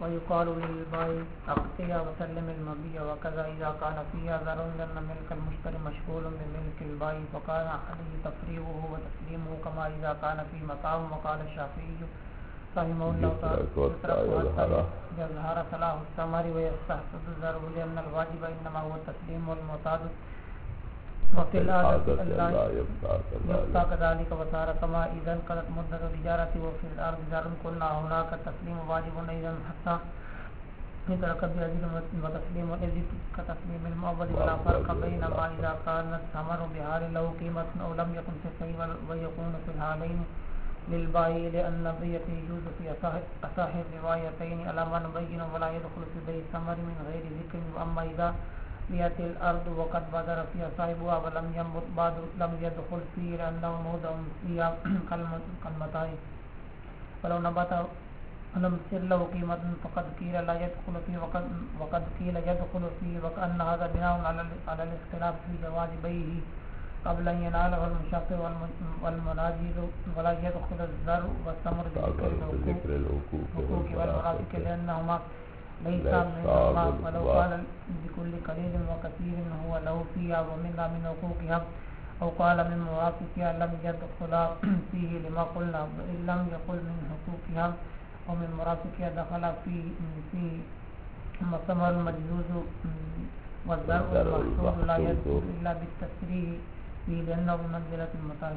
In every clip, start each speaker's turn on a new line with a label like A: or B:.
A: ويقال للبائع اقطع وسلم المبيع وكذا إذا كان فيها ضرر لأن ملك المشتري مشغول بملك البائع فكان عليه تفريغه وتسليمه كما إذا كان في متاع. وقال الشافعي رحمه الله تعالى يترك حتى يظهر صلاح الثمر ويستحسن الضرر لأن الواجب إنما هو التسليم والمعتاد وفي العادة لا يبقى كذلك وصار كما إذا انقضت مدة الإجارة وفي الأرض دار قلنا هناك التسليم واجب إذا حتى يترك بأجل وتسليم الأجل كتسليم المعوض ولا فرق بينما إذا كان الثمر بحال له قيمة أو لم يكن في الصحيح ويكون في الحالين للبائع لأن البيع يجوز في أصح الروايتين على من بين ولا يدخل في بيع الثمر من غير ذكر. وأما إذا بيت الأرض وقد بدر فيها صاحبها ولم ينبت بعد لم يدخل فيه لأنه موضع فيها كالمتاع ولو نبت لم تصير له قيمة فقد قيل لا يدخل فيه وقد قيل يدخل فيه وكأن هذا بناء على الاختلاف في جواز بيعه قبل أن يناله المشفع والمناجز ولا يدخل الزر والثمر بذكر الحقوق والمرافق لأنهما ليس منهما ولو قال بكل قليل وكثير هو له فيها ومنها من حقوقها أو قال من مرافقها لم يدخل فيه لما قلنا وإن لم يقل من حقوقها ومن مرافقها دخل فيه الثمر المجزوز والزرع المحصول لا يدخل إلا بالتسريح فيه لأنه بمنزلة المتاع.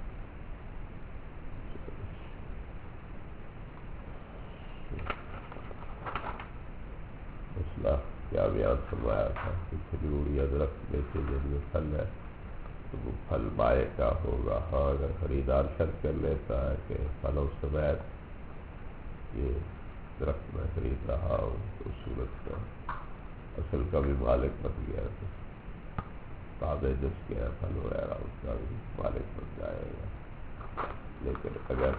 B: مسئلہ کیا بیان فرمایا تھا کہ کھجور یا درخت میں سے جن میں پھل ہے تو وہ پھل بائع کا ہوگا. ہاں اگر خریدار شرط کر لیتا ہے کہ پھلوں سمیت یہ درخت میں خرید رہا ہوں تو اس صورت میں اصل کا بھی مالک بن گیا تو تابع جس کے ہے پھل وغیرہ اس کا بھی مالک بن جائے گا. لیکن اگر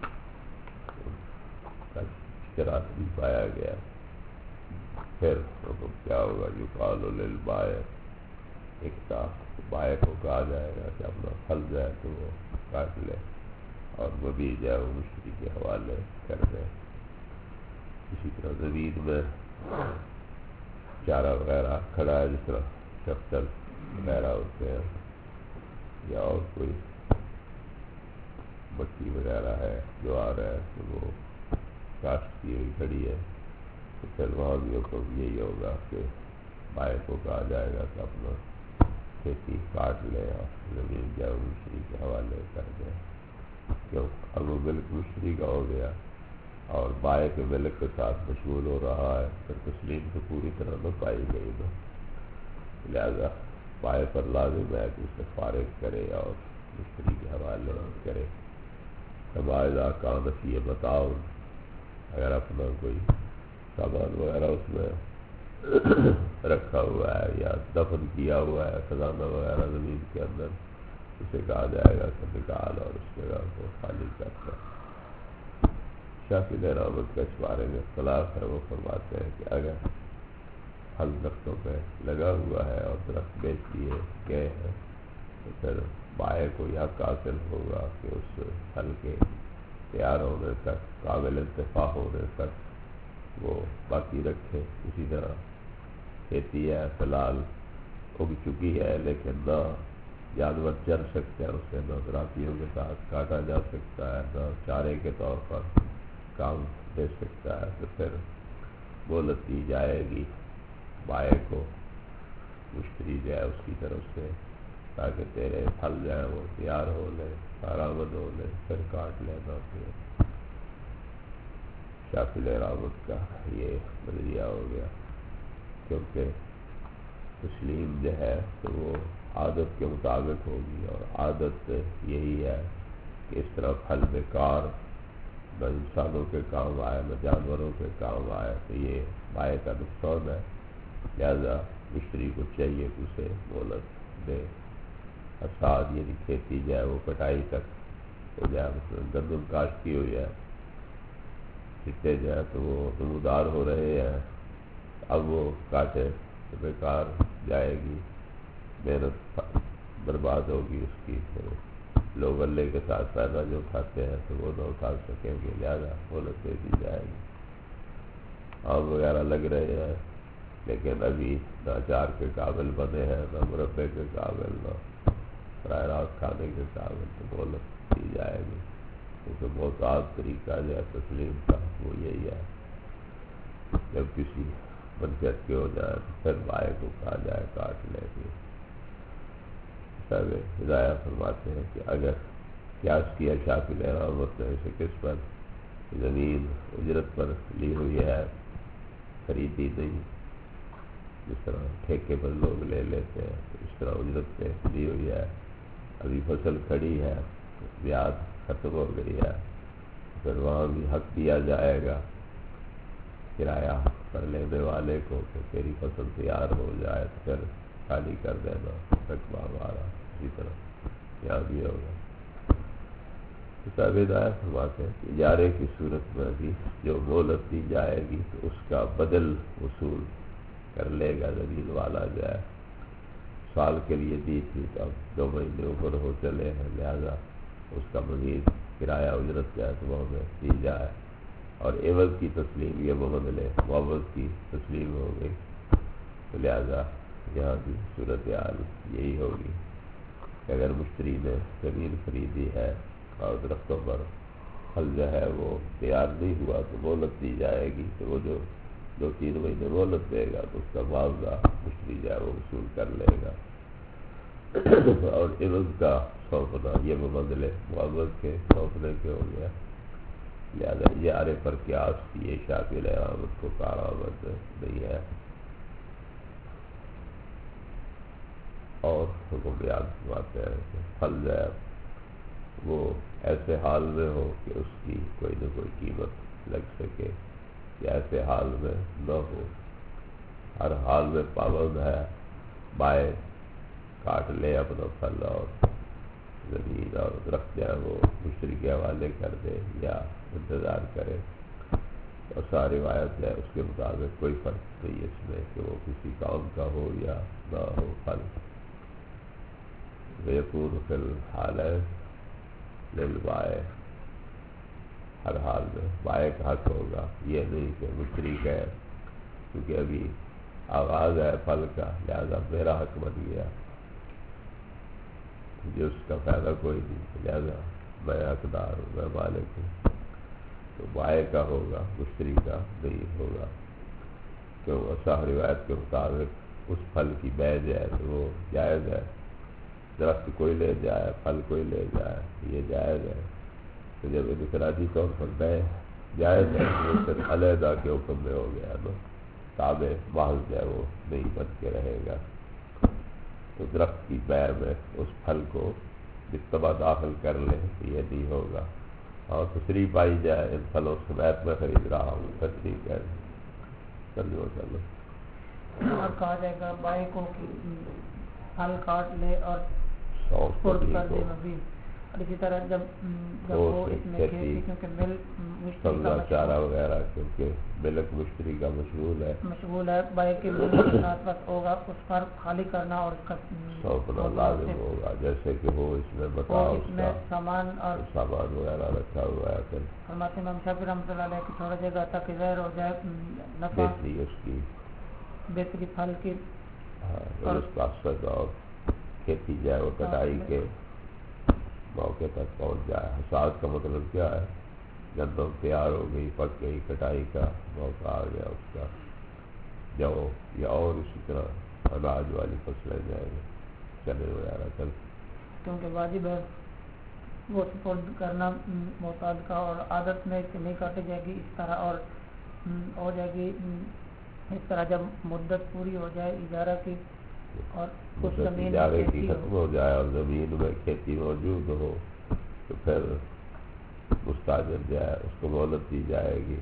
B: شرط بھی پایا گیا پھر حکم کیا ہوگا؟ یقال للبائع اقطع، بائع کو کہا جائے گا کہ اپنا پھل جائے تو وہ کاٹ لے اور مبیع جائے وہ مشتری کے حوالے کر دے. اسی طرح زمین میں چارہ وغیرہ کھڑا ہے جس طرح شفتل وغیرہ ہوتے ہیں یا اور کوئی مکھی وغیرہ ہے جو آ رہا ہے تو وہ کاشت کی ہوئی کھڑی ہے تو پھر وہاں بھی حکم یہی ہوگا کہ بائع کو کہا جائے گا کہ اپنا کھیتی کاٹ لے اور زمین جائے مشتری کے حوالے کر دے. کیوں اب وہ ملک مشتری کا ہو گیا اور بائع کے ملک کے ساتھ مشغول ہو رہا ہے پھر تسلیم تو پوری طرح نہ پائی گئی نا. لہذا بائع پر لازم ہے کہ اسے فارغ کرے اور مشتری کے حوالے کرے. اذا کان فی متاع، اگر اپنا کوئی سامان وغیرہ اس میں رکھا ہوا ہے یا دفن کیا ہوا ہے خزانہ وغیرہ زمین کے اندر، اسے کہا جائے گا کہ نکال اور اس جگہ کو خالی کر دے. شافعی رحمت کا اس بارے میں اختلاف ہے. وہ فرماتے ہیں کہ اگر پھل درختوں پہ لگا ہوا ہے اور درخت بیچ دیے گئے ہیں تو پھر بائع کو یہ حق حاصل ہوگا کہ اس پھل کے تیار ہونے تک قابل انتفاع ہونے تک وہ باقی رکھے. اسی طرح کھیتی ہے فی الحال اگ چکی ہے لیکن نہ جانور چر سکتے ہیں اسے، نہ زراعتیوں کے ساتھ کاٹا جا سکتا ہے، نہ چارے کے طور پر کام دے سکتا ہے، تو پھر مہلت دی جائے گی بائع کو مشتری جو ہے اس کی طرف سے تاکہ تیرے پھل جو ہے وہ تیار ہو لے، کارآمد ہو لے، پھر کاٹ لینا. پھر شافعی رحمت کا یہ نظریہ ہو گیا کیونکہ تسلیم جو ہے تو وہ عادت کے مطابق ہوگی اور عادت یہی ہے کہ اس طرح پھل بیکار نہ انسانوں کے کام آئے نہ جانوروں کے کام آئے تو یہ بائع کا نقصان ہے. لہذا مشتری کو چاہیے کہ اسے مہلت دے. حصاد یعنی کھیتی جو ہے وہ کٹائی تک ہو جائے. مثلاً گندم کاشت کی ہوئی ہے، چھٹے جو ہے تو وہ نمودار ہو رہے ہیں، اب وہ کاٹے تو بیکار جائے گی، محنت برباد ہوگی اس کی. پھر لوگ غلے کے ساتھ فائدہ جو اٹھاتے ہیں تو وہ نہ اٹھا سکیں گے، لہذا مہلت دے دی جائے گی. آم وغیرہ لگ رہے ہیں، لیکن ابھی نہ اچار کے قابل بنے ہیں، نہ مربے کے قابل، نہ براہ راست کھانے کے قابل، تو مہلت دی جائے گی، کیونکہ محتاط طریقہ جو ہے تسلیم کا وہ یہی ہے، جب کسی منفیت کے ہو جائے تو پھر بائے کو کہا جائے کاٹ لے گی۔ صاحب ہدایت فرماتے ہیں کہ اگر قیاس کیا شافعی رحمۃ نے اسے کس پر، زمین اجرت پر لی ہوئی ہے، خریدی نہیں، جس طرح ٹھیکے پر لوگ لے لیتے ہیں اس طرح اجرت پہ لی ہوئی ہے، ابھی فصل کھڑی ہے، بیاد ختم ہو گئی ہے، پھر وہاں بھی حق دیا جائے گا کرایہ پر لینے والے کو کہ تیری فصل تیار ہو جائے تو پھر خالی کر دینا رقبہ ہمارا، اسی طرح یہاں بھی ہوگا۔ کتاب ہدایت فرماتے ہیں کہ اجارے کی صورت میں بھی جو مہلت دی جائے گی تو اس کا بدل وصول کر لے گا زمین والا، جائے سال کے لیے دی تھی تو اب 2 مہینے اوپر ہو چلے ہیں، لہذا اس کا مزید کرایہ اجرت کے اعتبار میں دی جائے، اور عوض کی تسلیم یہ بدلے معوض کی تسلیم ہو گئی، تو لہذا یہاں بھی صورتحال یہی ہوگی کہ اگر مشتری نے زمین خریدی ہے اور درختوں پر پھل جو ہے وہ تیار نہیں ہوا تو مہلت دی جائے گی، تو وہ جو 2-3 مہینے مہلت دے گا تو اس کا معاوضہ مشتری جو ہے وہ وصول کر لے گا، اور عوض کا سونپنا یہ بدلے معوض کے سونپنے کے ہو گیا، لہذا اجارے پر قیاس کی یہ شافعی رحمۃ کو کارآمد نہیں ہے۔ اور حکم بیان فرماتے ہیں کہ پھل جو ہے وہ ایسے حال میں ہو کہ اس کی کوئی نہ کوئی قیمت لگ سکے، یا ایسے حال میں نہ ہو، ہر حال میں پابند ہے، بائے کاٹ لے اپنا پھل اور زمین اور درخت جو ہے وہ مشتری کے حوالے کر دے یا انتظار کرے، اور ساری روایت ہے اس کے مطابق کوئی فرق نہیں اس میں کہ وہ کسی کام کا ہو یا نہ ہو پھل۔ بیکون فی الحال للبائے، ہر حال میں بائے کا حق ہوگا، یہ نہیں کہ مشتری کا ہے کیونکہ ابھی آغاز ہے پھل کا لہذا میرا حق بن گیا، جو اس کا فائدہ کوئی نہیں، لہذا میں حقدار ہوں، میں مالک ہوں، تو بائے کا ہوگا، مشتری کا نہیں ہوگا، کیوں صحیح روایت کے مطابق اس پھل کی بیع جو ہے تو وہ جائز ہے، درخت کوئی لے جائے، پھل کوئی لے جائے، یہ جائز ہے، تو جب انفرادی طور پر بیع جائز ہے تو وہ صرف علیحدہ کے حکم میں ہو گیا نا، تابع محض جو ہے وہ نہیں بن کے رہے گا، تو درخت کی بیع میں اس پھل کو بالطبع داخل کر لیں تو یہ نہیں ہوگا، اور تصریح پائی جائے ان پھلوں سمیت میں خرید رہا ہوں، پھر ٹھیک ہے، چلو
A: اور کہا جائے گا بائے کو کہ پھل کاٹ لے اور
B: سونپ
A: پورٹ
B: کو
A: کر دے مزید، اور اسی طرح جب وہ اس میں کھیتی کیونکہ مل مشتری کا
B: چارہ وغیرہ کیونکہ ملک مشتری کا
A: مشغول ہے، بائے کے مل کے ساتھ بس ہوگا اس پر خالی کرنا اور اس کا
B: سونپنا لازم ہوگا، جیسے کہ وہ اس میں بتاؤ
A: اس میں سامان اور
B: سامان وغیرہ رکھا ہوا ہے، پھر
A: فرماتے امام شافعی رحمۃ اللہ علیہ کی تھوڑا جگہ تک ظاہر ہو جائے نفع
B: بہتری اس کی،
A: بہتری پھل کی،
B: اور اس کا سد اور کھیتی جائے وہ کٹائی کے موقع تک پہنچ جائے۔ حصاد کا مطلب کیا ہے؟ گندم تیار ہو گئی، پک گئی، کٹائی کا موقع آ گیا اس کا، جو یا اور اسی طرح اناج والی فصلیں جائیں گے، چنے وغیرہ چل،
A: کیونکہ واجب ہے وہ سپرد کرنا معتاد کا، اور عادت میں کہ نہیں کاٹی جائے گی اس طرح، اور ہو جائے گی اس طرح جب مدت پوری ہو جائے اجارہ کی اور کچھ زمین
B: اجارے کی ختم ہو جائے اور زمین میں کھیتی موجود ہو تو پھر مستاجر جائے اس کو مہلت دی جائے گی۔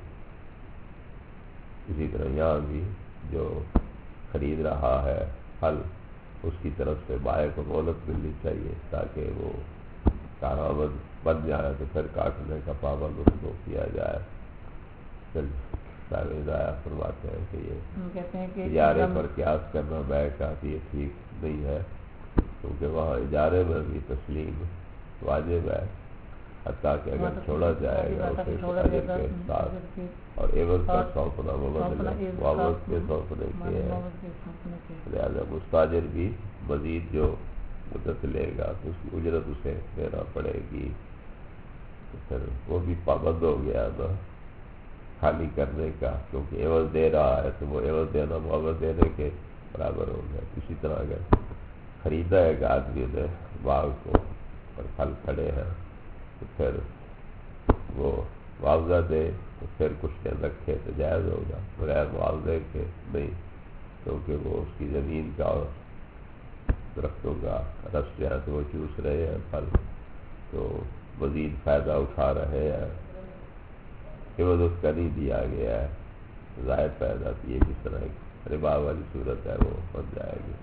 B: اسی طرح یہاں بھی جو خرید رہا ہے پھل اس کی طرف سے بائے کو مہلت ملنی چاہیے تاکہ وہ کارآمد بن جائے تو پھر کاٹنے کا پابند اس کو کیا جائے۔ پھر فرماتے ہیں کہ یہ اجارے پر قیاس کرنا بیع کا یہ ٹھیک نہیں ہے، کیونکہ وہاں اجارے میں بھی تسلیم واجب ہے، حتیٰ کہ اگر چھوڑا جائے گا اسے اجر کے ساتھ اور عوض کا سونپنا معاوض کے سونپنے کے ہے، لہٰذا مستاجر بھی مزید جو مدت لے گا تو اس کی اجرت اسے دینا پڑے گی، تو پھر وہ بھی پابند ہو گیا نا خالی کرنے کا، کیونکہ عوض دے رہا ہے تو وہ عوض دینا معاوض دینے کے برابر ہو گیا۔ اسی طرح اگر خریدا ہے کہ آدمی نے باغ کو اور پھل کھڑے ہیں تو پھر وہ معاوضہ دے تو پھر کچھ دن رکھے تو جائز ہوگا، بغیر معاوضے کے نہیں، کیونکہ وہ اس کی زمین کا اور درختوں کا رس جو ہے تو وہ چوس رہے ہیں پھل، تو مزید فائدہ اٹھا رہے ہیں، عوض اس کا نہیں دیا گیا ہے، زائد فائدہ، یہ جس طرح ایک ربا والی صورت ہے وہ بن جائے گی۔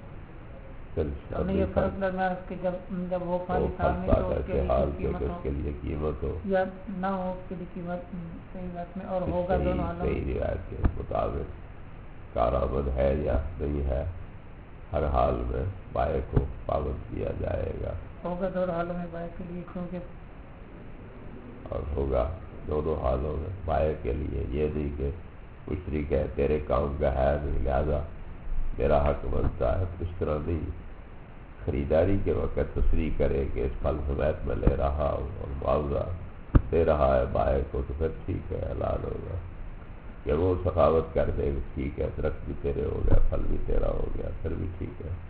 A: یہ فرق درمیان اس کے جب وہ پانی سامنے تو اس کے
B: لیے قیمت ہو
A: یا نہ ہو، اس کے لیے قیمت صحیح بات میں اور ہوگا دونوں حالوں میں،
B: صحیح روایت کے مطابق کارآمد ہے یا نہیں ہے، ہر حال میں بائع کو پابند کیا جائے گا،
A: ہوگا دونوں حالوں میں بائع کے لیے، کیونکہ
B: اور ہوگا دونوں حالوں میں بائع کے لیے، یہ نہیں کہ مشتری کہے تیرے کام کا ہے نہیں لہذا میرا حق بنتا ہے، اس طرح نہیں، خریداری کے وقت تصریح کرے کہ اس پھل سمیت میں لے رہا ہوں اور معاوضہ دے رہا ہے بائع کو تو پھر ٹھیک ہے، حلال ہوگا، کہ وہ سخاوت کر دے کہ ٹھیک ہے درخت بھی تیرے ہو گیا پھل بھی تیرا ہو گیا پھر بھی ٹھیک ہے،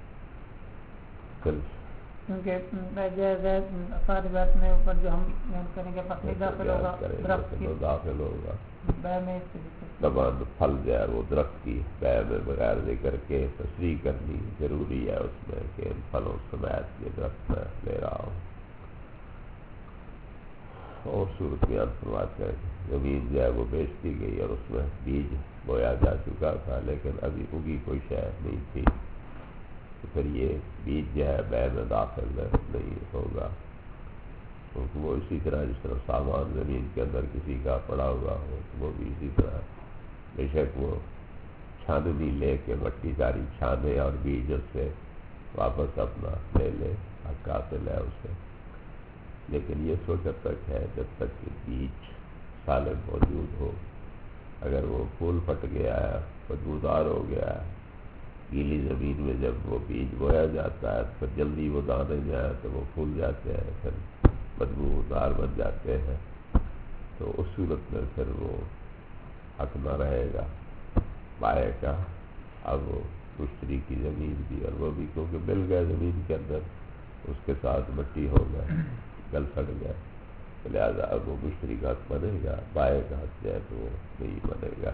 A: کیونکہ ساری بات میں اوپر جو ہم کریں گے پکڑی داخل ہوگا درخت کی
B: داخل ہوگا
A: بیع میں،
B: زبان پھل جو ہے وہ درخت کی بیع میں بغیر ذکر کے تصریح کرنی ضروری ہے اس میں کہ ان پھلوں سمیت یہ درخت میں لے رہا ہوں۔ اور صورت بیان فرماتے ہیں زمین جو ہے وہ بیچ دی گئی اور اس میں بیج بویا جا چکا تھا لیکن ابھی اگی کوئی شے نہیں تھی، تو پھر یہ بیج جو ہے بیع میں داخل نہیں ہوگا، کیونکہ وہ اسی طرح جس طرح سامان زمین کے اندر کسی کا پڑا ہوا ہو تو وہ بھی اسی طرح بے شک وہ چھاننی لے کے مٹی ساری چھانے اور بیج اس سے واپس اپنا لے لے، حق حاصل ہے اسے، لیکن یہ اس وقت تک ہے جب تک کہ بیج سالم موجود ہو، اگر وہ پھول پھٹ گیا ہے بدبودار ہو گیا ہے، گیلی زمین میں جب وہ بیج بویا جاتا ہے پھر جلدی وہ دانے جائیں تو وہ پھول جاتے ہیں پھر بدبودار بن جاتے ہیں، تو اس صورت میں پھر وہ حق نہ رہے گا بائع کا، اب وہ مشتری کی زمین بھی اور وہ بھی کیونکہ مل گئے زمین کے اندر اس کے ساتھ مٹی ہو گئے گل سڑ گئے، لہٰذا اب وہ مشتری کا حق بنے گا، بائع کا حق جو ہے تو وہ نہیں بنے گا۔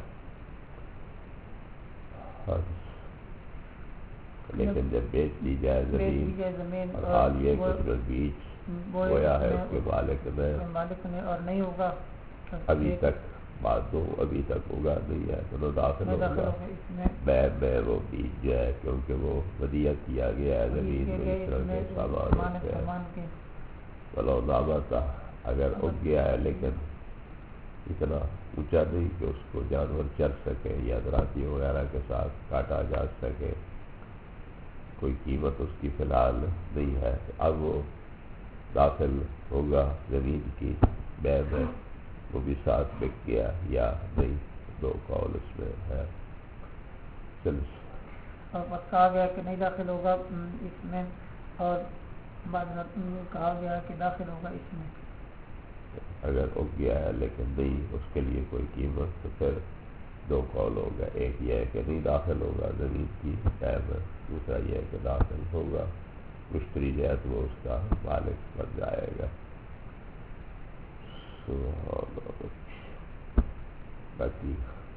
B: لیکن جب بیچ دی جائے زمین اور حال یہ کہ اس میں بیج بویا ہے اس کے مالک نے
A: اور نہیں ہوگا
B: ابھی تک بات دو ابھی تک ہوگا نہیں ہے تو داخل ہوگا بیع میں وہ بیج جو ہے کیونکہ وہ ودیعہ کیا گیا ہے زمین میں اس طرح کے سامان سے ولو نامہ تھا، اگر اگ گیا ہے لیکن اتنا اونچا نہیں کہ اس کو جانور چر سکے یا دراتی وغیرہ کے ساتھ کاٹا جا سکے، کوئی قیمت اس کی فی الحال نہیں ہے، اب وہ داخل ہوگا زمین کی بیع میں، وہ بھی ساتھ بک گیا یا نہیں، دو قول اس میں ہے۔
A: اور بس کہا گیا کہ نہیں داخل ہوگا اس میں، اور بعد میں کہا گیا کہ داخل ہوگا اس میں،
B: اگر اگ گیا ہے لیکن نہیں اس کے لیے کوئی قیمت تو پھر دو قول ہوگا، ایک یہ ہے کہ نہیں داخل ہوگا زمین کی بیع میں، دوسرا یہ ہے کہ داخل ہوگا، مشتری جو ہے تو وہ اس کا مالک بن جائے گا۔ باقی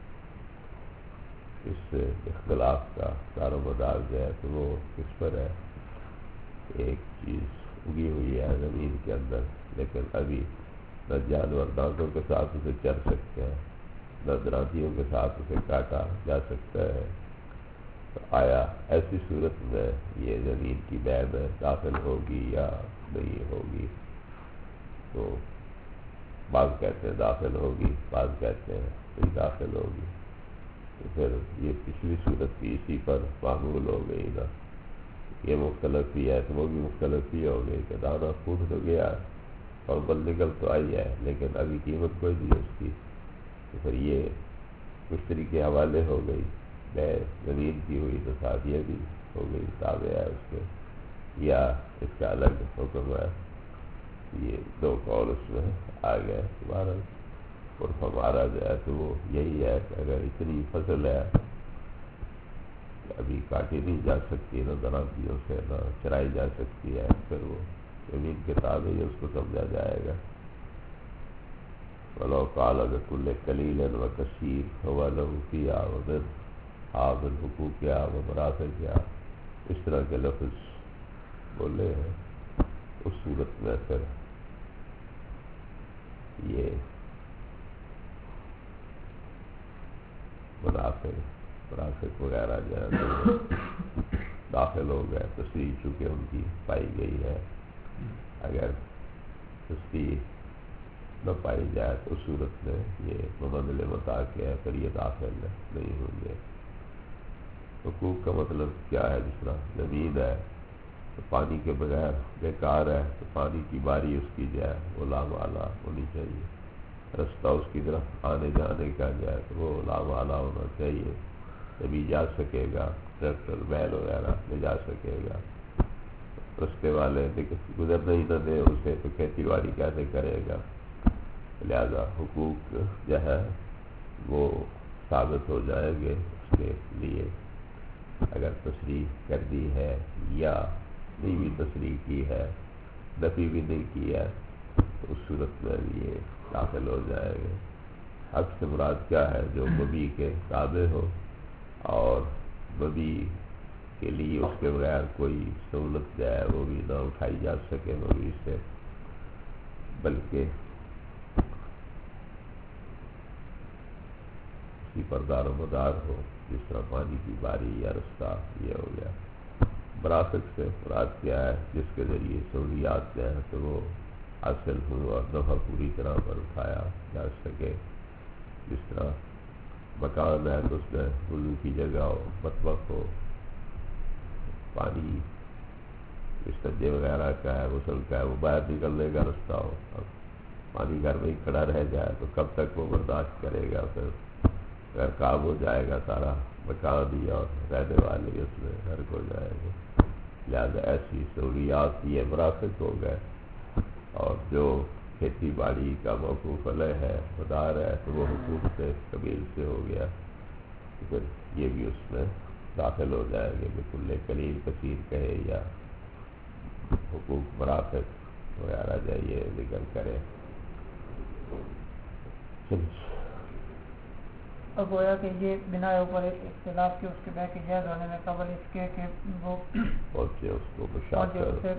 B: اس سے اختلاف کا دار و مدار جو ہے تو وہ کس پر ہے، ایک چیز اگی ہوئی ہے زمین کے اندر لیکن ابھی نہ جانور دانتوں کے ساتھ اسے چر سکتے ہیں نہ دراتیوں کے ساتھ اسے کاٹا جا سکتا ہے، تو آیا ایسی صورت میں یہ زمین کی بیع میں داخل ہوگی یا نہیں ہوگی؟ تو بعض کہتے ہیں داخل ہوگی، بعض کہتے ہیں نہیں داخل ہوگی، تو پھر یہ پچھلی صورت بھی اسی پر معمول ہو گئی نا، یہ مختلف بھی ہے تو وہ بھی مختلف ہی ہو گئی کہ دانا پھوٹ تو گیا فارمل نکل تو آئی ہے لیکن ابھی قیمت کوئی نہیں اس کی، تو پھر یہ مشتری کے حوالے ہو گئی، بے زمین کی ہوئی تو ساتھ یہ بھی ہو گئی، تابع ہے اس کے، یا اس کا الگ حکم ہے۔ یہ دو قول اس میں آ گئے۔ تمہارا اور ہمارا جو ہے تو وہ یہی ہے کہ اگر اتنی فصل ہے کہ ابھی کاٹی نہیں جا سکتی، نہ درازیوں سے نہ چرائی جا سکتی ہے، پھر وہ زمین کے تابع ہی اس کو سمجھا جائے گا۔ وَلَوْ قَالَ بِكُلِّ قَلِيلٍ وَكَثِيرٍ هُوَ لَهُ فِيهَا وَمِنْهَا مِنْ حُقُوقِهَا وَمَرَافِقِهَا، اس طرح کے لفظ بولے ہیں، اس صورت میں پھر یہ مرافق وغیرہ جو ہے تو داخل ہو گئے، تصریح چونکہ ان کی پائی گئی ہے، اگر تصریح نہ پائی جائے تو اس صورت میں یہ مبدل متاع کے ہے، پھر یہ داخل نہیں ہوں گے۔ حقوق کا مطلب کیا ہے؟ جس طرح زمین ہے تو پانی کے بغیر بیکار ہے، تو پانی کی باری اس کی جو ہے وہ لامالا ہونی چاہیے، رستہ اس کی طرف آنے جانے کا جو ہے تو وہ لامالا ہونا چاہیے، تبھی جا سکے گا، ٹریکٹر بیل وغیرہ لے جا سکے گا۔ رستے والے گزرنے ہی نہ دے اسے تو کھیتی باڑی کیسے کرے گا؟ لہذا حقوق جو ہے وہ ثابت ہو جائیں گے اس کے لیے، اگر تصریح کر دی ہے یا نہیں بھی تصریح کی ہے، نفی بھی نہیں کی ہے، تو اس صورت میں یہ داخل ہو جائے گے۔ حق سے مراد کیا ہے؟ جو مبی کے تابع ہو اور مبی کے لیے اس کے بغیر کوئی سہولت جو ہے وہ بھی نہ اٹھائی جا سکے مبی سے، بلکہ اسی پر دار و مدار ہو، جس طرح پانی کی باری یا رستہ یہ ہو گیا۔ مرافق سے مراد کیا ہے؟ جس کے ذریعے سہولیات جو ہے تو وہ حاصل ہو اور نفع پوری طرح پر اٹھایا جا سکے، جس طرح مکان ہے تو اس میں وضو کی جگہ ہو، مطبخ ہو، پانی استنجے وغیرہ کا ہے، غسل کا ہے، وہ باہر نکلنے کا رستہ ہو۔ اب پانی گھر میں ہی کھڑا رہ جائے تو کب تک وہ برداشت کرے گا؟ پھر اگر کام ہو جائے گا سارا مکان ہی اور رہنے والے اس میں غرق ہو جائے گا۔ لہٰذا ایسی سہولیات یہ مرافق ہو گئے، اور جو کھیتی باڑی کا موقوف علیہ ہے، مدار ہے، تو وہ حقوق سے قبیل سے ہو گیا، تو پھر یہ بھی اس میں داخل ہو جائے گے کہ کل قلیل کثیر کہے یا حقوق مرافق وغیرہ جائیے ذکر کرے۔
A: اور گویا کہ یہ بنا اوپر اختلاف کے اس کے بہ کے جائز ہونے میں قبل اس کے کہ وہ
B: پہنچے اس کو مشاکر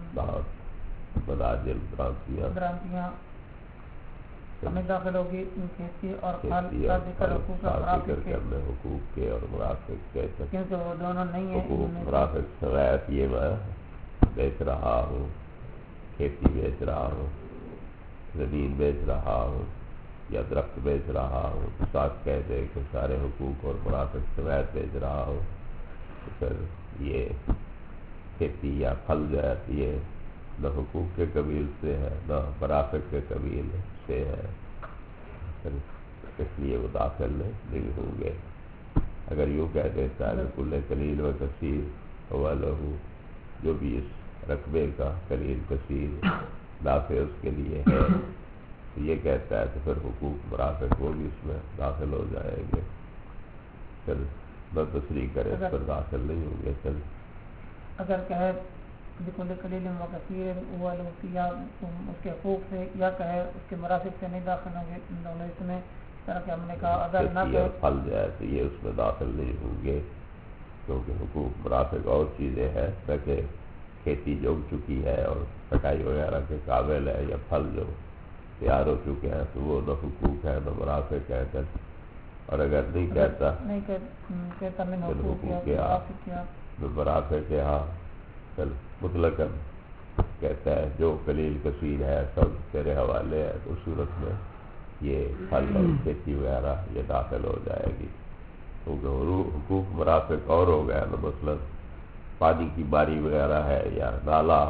B: بداجل برانتیاں
A: ہمیں داخل ہوگی کھیتی اور خال کا ذکر حقوق
B: مرافق کرنے، حقوق کے اور مرافق کے،
A: کیونکہ وہ دونوں نہیں ہیں۔
B: حقوق مرافق سوایت یہ میں بیچ رہا ہوں، کھیتی بیچ رہا ہوں، زمین بیچ رہا ہوں یا درخت بیچ رہا ہوں، تو ساتھ کہہ دے کہ سارے حقوق اور مرافق سوایت بیچ رہا ہوں، تو پھر یہ کھیتی یا پھل جو ہے یہ نہ حقوق کے قبیل سے ہے نہ مرافق کے قبیل سے ہے، پھر اس لیے وہ داخل نہیں ہوں گے۔ اگر یوں کہہ دیتا ہے کہ کل قلیل و کثیر ہوا لہو، جو بھی اس رقبے کا قلیل کثیر نافع اس کے لیے ہے، تو یہ کہتا ہے تو پھر حقوق مرافق وہ بھی اس میں داخل ہو جائیں گے، پھر نہ تصریح کرے پھر داخل نہیں ہوں گے۔ پھر
A: اگر کہے بکل قلیل و کثیر ہوا لہو یا اس کے حقوق سے، یا کہے اس کے مرافق سے نہیں داخل ہوں گے، ان دونوں اس میں اس طرح کہ ہم نے کہا اگر نہ کہ
B: پھل جائے تو یہ اس میں داخل نہیں ہوں گے، کیونکہ حقوق مرافق اور چیزیں ہیں، تاکہ کھیتی جو اگ چکی ہے اور کٹائی وغیرہ کے قابل ہے، یا پھل جو تیار ہو چکے ہیں تو وہ نہ حقوق ہے نہ مرافق ہے۔ اور اگر نہیں
A: کہتا من حقوق
B: کیا مرافق کے ہاں پھر مطلقاً کہتا ہے جو قلیل کثیر ہے سب تیرے حوالے ہے، تو صورت میں یہ پھل اور کھیتی وغیرہ یہ داخل ہو جائے گی، کیونکہ حقوق مرافق اور ہو گیا نا، مثلاً پانی کی باری وغیرہ ہے یا نالا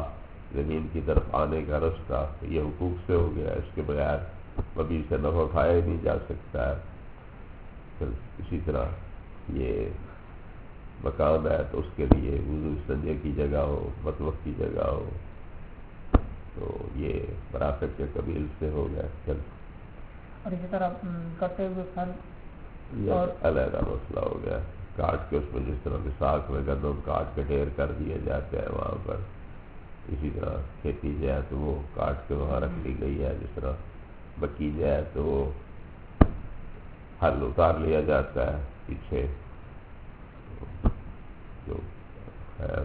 B: زمین کی طرف آنے کا رستہ یہ حقوق سے ہو گیا، اس کے بغیر کبھی سے نفع اٹھایا ہی نہیں جا سکتا ہے۔ پھر اسی طرح یہ مقام ہے تو اس کے لیے وضو استنجے کی جگہ ہو، مطبخ کی جگہ ہو، تو یہ مرافق کے قبیل سے ہو گیا۔ پھر
A: اور اسی طرح کٹے ہوئے پھل
B: یہ علیحدہ مسئلہ ہو گیا، کاٹ کے اس میں جس طرح مساق میں گندم کاٹ کے ڈھیر کر دیا جاتا ہے وہاں پر، اسی طرح کھیتی جو ہے تو وہ کاٹ کے وہاں رکھ لی گئی ہے، جس طرح مکی جو ہے تو وہ حل اتار لیا جاتا ہے پیچھے جو ہے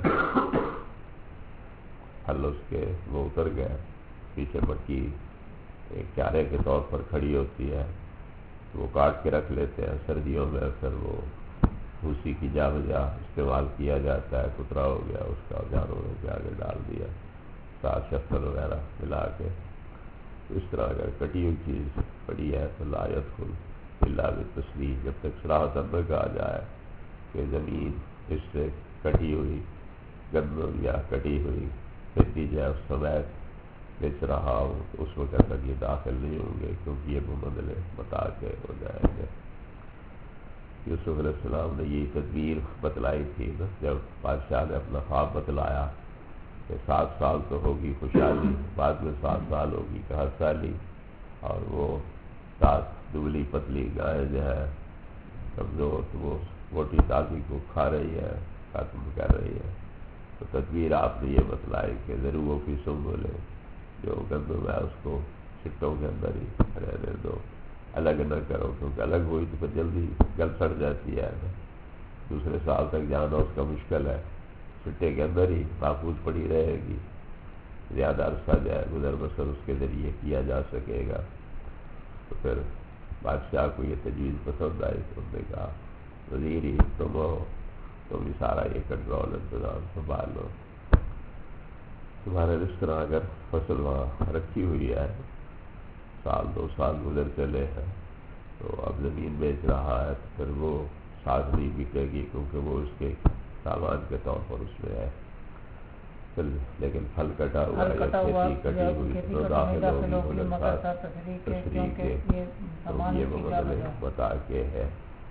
B: حل اس کے وہ اتر گئے، پیچھے مکی ایک چارے کے طور پر کھڑی ہوتی ہے تو وہ کاٹ کے رکھ لیتے ہیں۔ سردیوں میں اکثر وہ بھوسی کی جا بجا استعمال کیا جاتا ہے، کترا ہو گیا اس کا جانوروں کے آگے ڈال دیا ساتھ شفر وغیرہ ملا کے۔ تو اس طرح اگر کٹی ہوئی چیز پڑی ہے تو لا يدخل الا بالتسلیم، جب تک صراحتاً نہ کہا جائے کہ زمین اس سے کٹی ہوئی گندم یا کٹی ہوئی کھیتی جائے اس سمیت بیچ رہا ہو تو اس وقت تک یہ داخل نہیں ہوں گے، کیونکہ یہ بمدلے بتا کے ہو جائیں گے۔ یوسف علیہ السلام نے یہ تدبیر بتلائی تھی نا، جب بادشاہ نے اپنا خواب بتلایا کہ 7 سال تو ہوگی خوشحالی، بعد میں 7 سال ہوگی قحط سالی، اور وہ 7 دبلی پتلی گائیں جو ہے کمزور تو وہ موٹی تازی کو کھا رہی ہے، ختم کر رہی ہے۔ تو تدبیر آپ نے یہ بتلائی کہ ضرور کی سم بولے، جو گندم ہے اس کو چھٹوں کے اندر ہی رہنے دو، الگ نہ کرو، کیونکہ الگ ہوئی تو پھر جلدی گل سڑ جاتی ہے نا، دوسرے سال تک جانا اس کا مشکل ہے، چھٹے کے اندر ہی محفوظ پڑی رہے گی، زیادہ عرصہ جائے گزر بسر اس کے ذریعے کیا جا سکے گا۔ تو پھر بادشاہ کو یہ تجویز پسند آئی تو انہوں نے کہا وزیر ہی تم ہو، تم بھی سارا یہ کنٹرول انتظام سنبھال لو، تمہارے اس طرح اگر فصل وہاں رکھی ہوئی ہے 1-2 سال گزر چلے ہیں تو اب زمین بیچ رہا ہے تو پھر وہ ساتھ نہیں بکے گی، کیونکہ وہ اس کے سامان کے طور پر اس میں ہے، لیکن پھل کٹا ہوا یا کھیتی کٹی ہوئی تو داخل ہوگی مگر ساتھ تشریح کے، تو یہ مطلب بتا کے ہے۔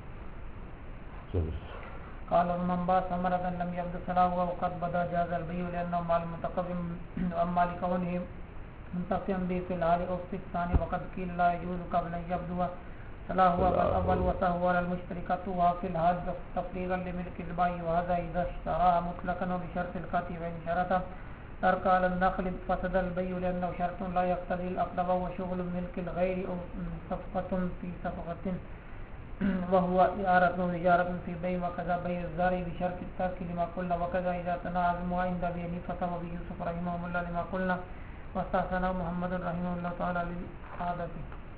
A: قال ومن باع ثمرة لم يبد صلاحها وقد بدا جاز البيع لأنه مال متقدم، وأما لكونه منتفعا به في الحال أو في الثاني وقد قيل لا يجوز قبل أن يبدو صلاحها فالأول وسهو على المشتري قطعها في الحال تفريغا لملك البائع، وهذا إذا اشتراها مطلقا وبشرط القطع، وإن شرط ترك على النخل فسد البيع لأنه شرط لا يقتضي العقد وهو شغل ملك الغير أو صفقة في صفقة وهو إعارة وإجارة في بيع، وكذا بيع الزارع بشرط الترك لما قلنا، وكذا إذا تنازعوا عند أبي حنيفة وأبي يوسف رحمهم الله لما قلنا، واستحسنه محمد رحمه الله تعالى للعادة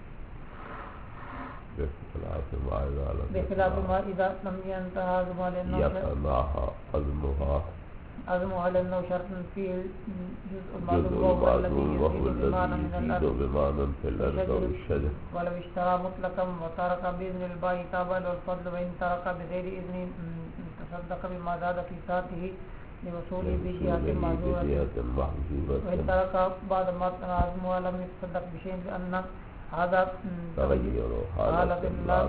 A: بخلاف ما إذا لم ينتهزها لأنه عزمها لأنه شرط فيه جزء المعلوم وهو الذي يزيد بمعنى في الأرض والشجر، ولو اشترى مطلقا وترك بإذن البائع تابع والفضل، وإن ترك بغير إذن تصدق بما زاد في ساعته لوصول بجهة معذورة، وإن ترك بعد ما عزمها لم يتصدق بشيء لأن هذا
B: تغير حالة الله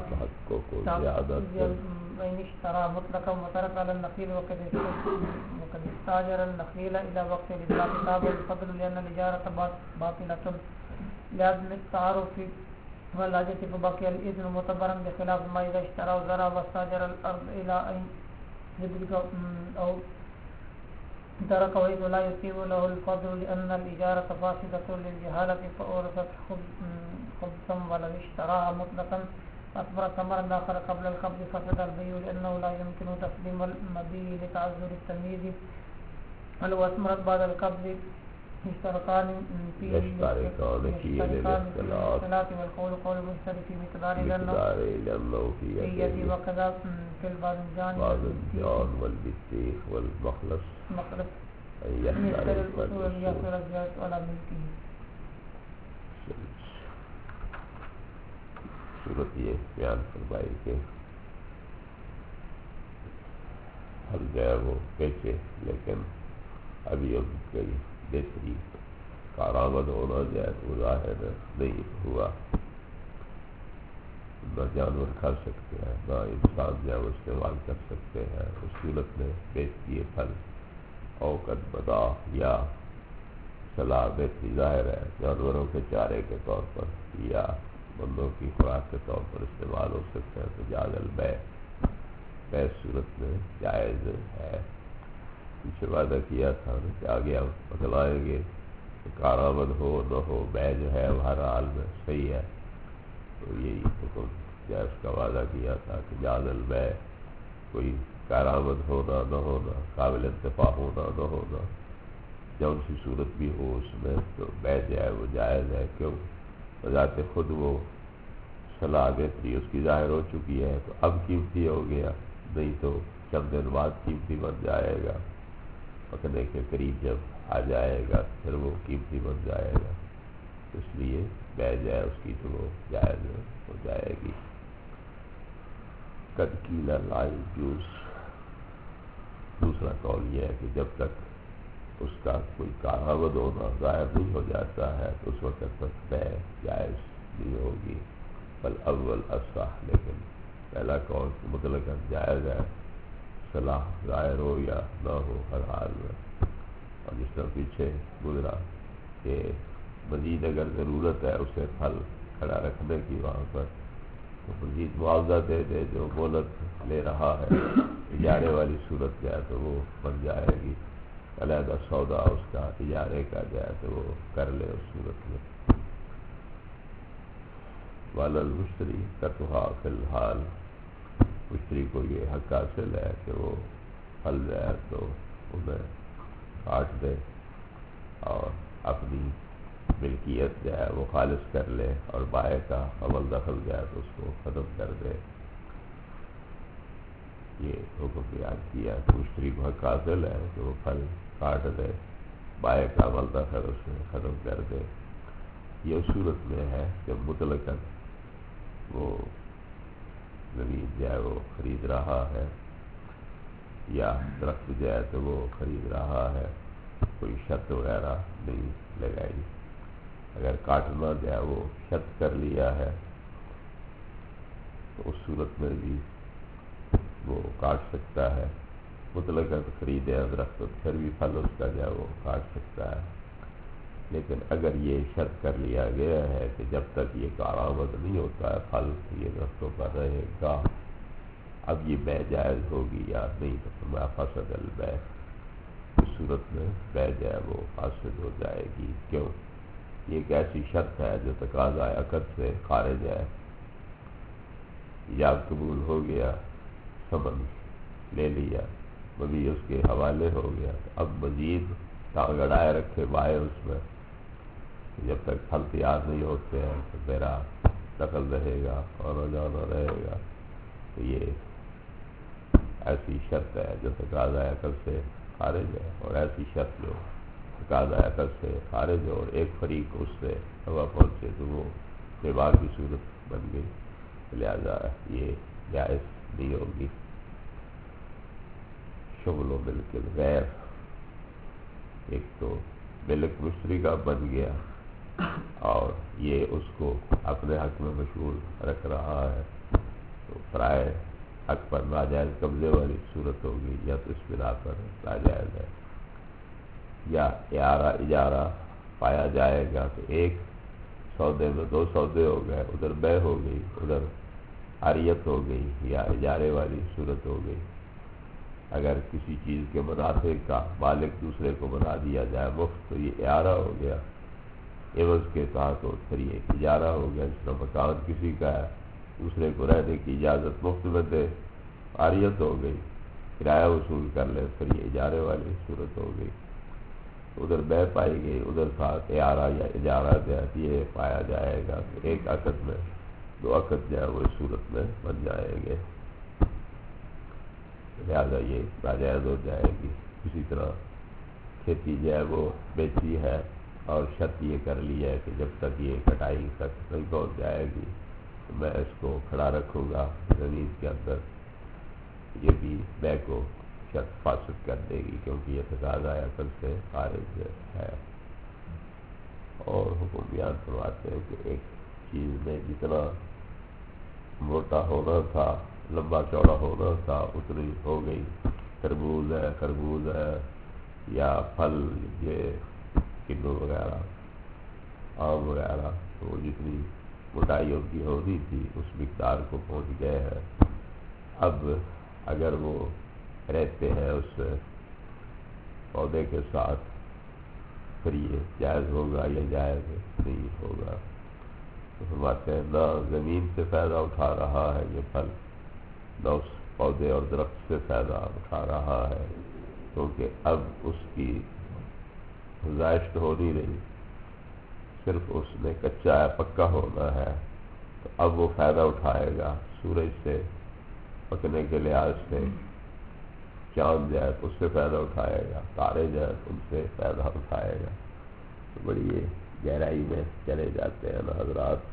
A: وإن اشترى مطلقا وترك على النخيل وقد استاجر النخيل إلى وقت الإطلاق تابع الفضل، لأن الإجارة باطلة لازم التعارف والحاجة فبقي الإذن معتبرا، بخلاف ما إذا اشترى وزرع واستاجر الأرض إلى أن يدرك أو ترك وإذ لا يصيب له الفضل لأن الإجارة فاسدة للجهالة فأورثت خبثا، ولو اشتراها مطلقا أثمر ثمرا آخر قبل القبض فسد البيع لأنه لا يمكن تسليم المبيع لتعذر التمييز، ولو أثمرت بعد القبض يشتركان في الاختلاف، والقول قول المشتري في مقدار
B: لأنه في
A: يده، وكذا في الباذنجان
B: والبطيخ والمخلص
A: يشتري الأصول ليحصل الزيادة على ملكه۔
B: صورت یہ بیان فرمائی کہ ہم جو ہے وہ بیچے، لیکن ابھی ان کی بہتری کارآمد ہونا جو ہے وہ ظاہر نہیں ہوا. نہ جانور کھا سکتے ہیں، نہ انسان جو ہے وہ استعمال کر سکتے ہیں. اس صورت میں بہتری پھل اوقت بدا یا صلاح بہتری ظاہر ہے جانوروں کے چارے کے طور پر یا بندوں کی خوراک کے طور پر استعمال ہو سکتے ہیں. تو جاز البیع بیع صورت میں جائز ہے. پیچھے وعدہ کیا تھا کہ آگے ہم بتلائیں گے کہ کارآمد ہو نہ ہو بیع جو ہے وہ ہر حال میں صحیح ہے. تو یہی حکم جائز کا وعدہ کیا تھا کہ جاز البیع کوئی کارآمد ہونا نہ ہونا، قابل انتفاع ہونا نہ ہونا، جون سی صورت بھی ہو اس میں تو بیع جو ہے وہ جائز ہے. کیوں؟ بذات خود وہ صلاح بہتری اس کی ظاہر ہو چکی ہے تو اب قیمتی ہو گیا، نہیں تو چند دن بعد قیمتی بن جائے گا. پکنے کے قریب جب آ جائے گا پھر وہ قیمتی بن جائے گا. اس لیے بیع جائے اس کی تو وہ جائز ہو جائے گی. قد قیل لا یجوز، دوسرا قول یہ ہے کہ جب تک اس کا کوئی کارآمد ہونا ظاہر نہیں ہو جاتا ہے تو اس وقت تک بیع جائز نہیں ہوگی. بل اول اصح، لیکن پہلا قول مطلق جائز ہے، صلاح ظاہر ہو یا نہ ہو ہر حال میں. اور جس طرح پیچھے گزرا کہ مزید اگر ضرورت ہے اسے پھل کھڑا رکھنے کی وہاں پر تو مزید معاوضہ دے دے، جو مہلت لے رہا ہے اجارے والی صورت جو ہے تو وہ بن جائے گی. علیحدہ سودا اس کا اجارے کا جو ہے تو وہ کر لے اس صورت میں. وعلی المشتری قطعھا فی الحال، مشتری کو یہ حق حاصل ہے کہ وہ پھل جو ہے تو انہیں کاٹ دے اور اپنی ملکیت جو ہے وہ خالص کر لے اور بائع کا عمل دخل جو ہے تو اس کو ختم کر دے. یہ حکم بیان کیا کہ مشتری کو حق حاصل ہے کہ وہ پھل کاٹ دے، بائع کا عمل دخل اس میں ختم کر دے. یہ اس صورت میں ہے جب مطلقاً وہ زمین جو ہے وہ خرید رہا ہے یا درخت جو ہے تو وہ خرید رہا ہے، کوئی شرط وغیرہ نہیں لگائی. اگر کاٹنا جو ہے وہ شرط کر لیا ہے تو اس صورت میں بھی وہ کاٹ سکتا ہے. مطلق خریدے درخت تو پھر بھی پھل اس کا جو ہے وہ کاٹ سکتا ہے. لیکن اگر یہ شرط کر لیا گیا ہے کہ جب تک یہ کارآمد نہیں ہوتا ہے پھل یہ درختوں پر رہے گا، اب یہ بیع جائز ہوگی یا نہیں تو فرمایا فسد البیع، اس صورت میں بیع جو ہے وہ فاسد ہو جائے گی. کیوں؟ یہ ایک ایسی شرط ہے جو تقاضا عقد سے خارج ہے. ایجاب قبول ہو گیا، ثمن لے لیا، مبیع اس کے حوالے ہو گیا، اب مزید ٹانگ اڑائے رکھے بائع اس میں جب تک پھل تیار نہیں ہوتے ہیں تو میرا دخل رہے گا اور جانا رہے گا. تو یہ ایسی شرط ہے جو تقاضا عقد سے خارج ہے، اور ایسی شرط جو تقاضا عقد سے خارج ہے اور ایک فریق اس سے ہوا پہنچے تو وہ ربا کی صورت بن گئی. لہذا یہ جائز نہیں ہوگی. شغل و ملک الغیر، ایک تو ملک مشتری کا بن گیا اور یہ اس کو اپنے حق میں مشغول رکھ رہا ہے تو فرائے حق پر ناجائز قبضے والی صورت ہوگی، یا تو اس بنا پر ناجائز ہے. یا اجارہ پایا جائے گا تو ایک سودے میں دو سودے ہو گئے، ادھر بیع ہو گئی ادھر عاریت ہو گئی یا اجارے والی صورت ہو گئی. اگر کسی چیز کے منافع کا مالک دوسرے کو بنا دیا جائے مفت تو یہ اعارہ ہو گیا، عوض کے ساتھ اور پھر یہ اجارہ ہو گیا. جس طرح مکان کسی کا ہے دوسرے کو رہنے کی اجازت مفت میں دے، عاریت ہو گئی، کرایہ وصول کر لے پھر یہ اجارے والی صورت ہو گئی. ادھر بیع پائی گئی ادھر ساتھ اعارہ یا اجارہ یہ پایا جائے گا تو ایک عقد میں دو عقد جو ہے وہ اس صورت میں بن جائیں گے. لہٰذا یہ ناجائز ہو جائے گی. اسی طرح کھیتی جو ہے وہ بیچی ہے اور شرط یہ کر لی ہے کہ جب تک یہ کٹائی تک نہیں پہنچ جائے گی تو میں اس کو کھڑا رکھوں گا زمین کے اندر. یہ بھی بیع کو شرط فاسد کر دے گی، کیونکہ یہ تقاضا عقل سے خارج ہے۔ اور حکم بیان فرماتے ہیں کہ ایک چیز میں جتنا موٹا ہونا تھا، لمبا چوڑا ہونا تھا، اتنی ہو گئی۔ خربوز ہے یا پھل یہ کنو وغیرہ، آم وغیرہ، تو وہ جتنی موٹائی ان کی ہونی تھی اس مقدار کو پہنچ گئے ہیں۔ اب اگر وہ رہتے ہیں اس پودے کے ساتھ، پھر یہ جائز ہوگا یا جائز نہیں ہوگا؟ تو فرماتے ہیں نہ زمین سے فائدہ اٹھا رہا ہے یہ پھل، نہ اس پودے اور درخت سے فائدہ اٹھا رہا ہے، کیونکہ اب اس کی گزائش تو ہو نہیں رہی، صرف اس میں کچا ہے، پکا ہونا ہے، تو اب وہ فائدہ اٹھائے گا سورج سے پکنے کے لحاظ سے، چاند جو ہے تو اس سے فائدہ اٹھائے گا، تارے جو ہے ان سے فائدہ اٹھائے گا۔ تو بڑی یہ گہرائی میں چلے جاتے ہیں نا حضرات۔